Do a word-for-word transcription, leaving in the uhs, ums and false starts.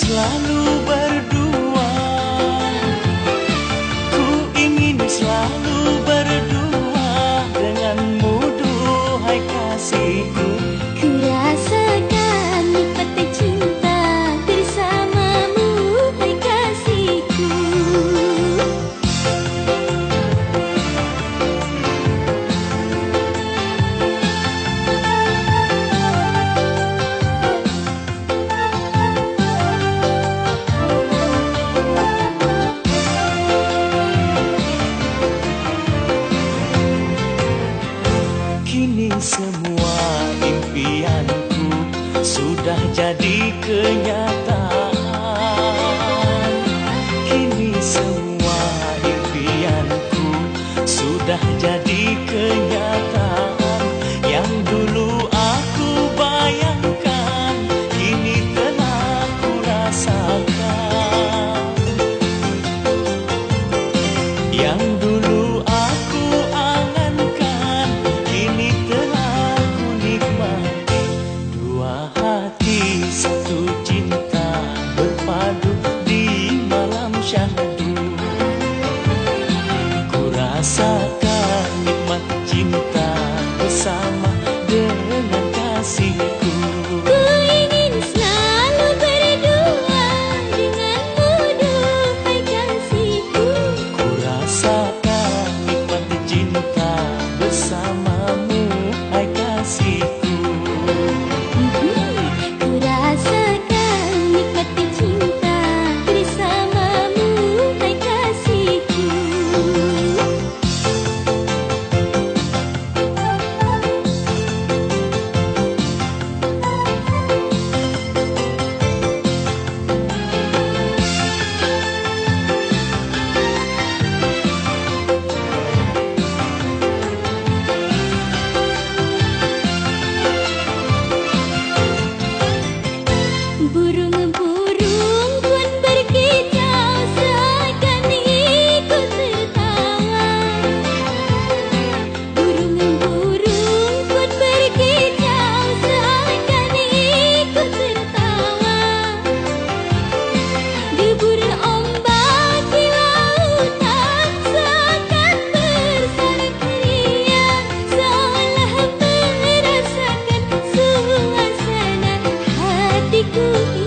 selalu berdua, ku ingin selalu berdua denganmu, duhai kasihku. Ku rasakan nikmat cinta bersamamu, hai kasihku. Kini semua impianku sudah jadi kenyataan. Kini semua impianku sudah jadi kenyataan. Yang dulu aku bayangkan, kini telah ku rasakan. Yang dulu aku angankan, kini telah ku nikmati. Dua hati satu cinta berpadu di malam syahdu. Ku rasakan nikmat cinta bersama dengan kasihku. Ku ingin selalu berdua denganmu, duhai kasihku. Ku rasakan nikmat cinta bersamamu, hai kasihku. Ku rasakan nikmat cinta bersamamu, hai kasihku. Burung-burung pun berkicau seakan ikut tertawa. Burung-burung pun berkicau seakan ikut tertawa. Deburan ombak di lautan seakan bersalin riang, seolah merasakan suasana hatiku.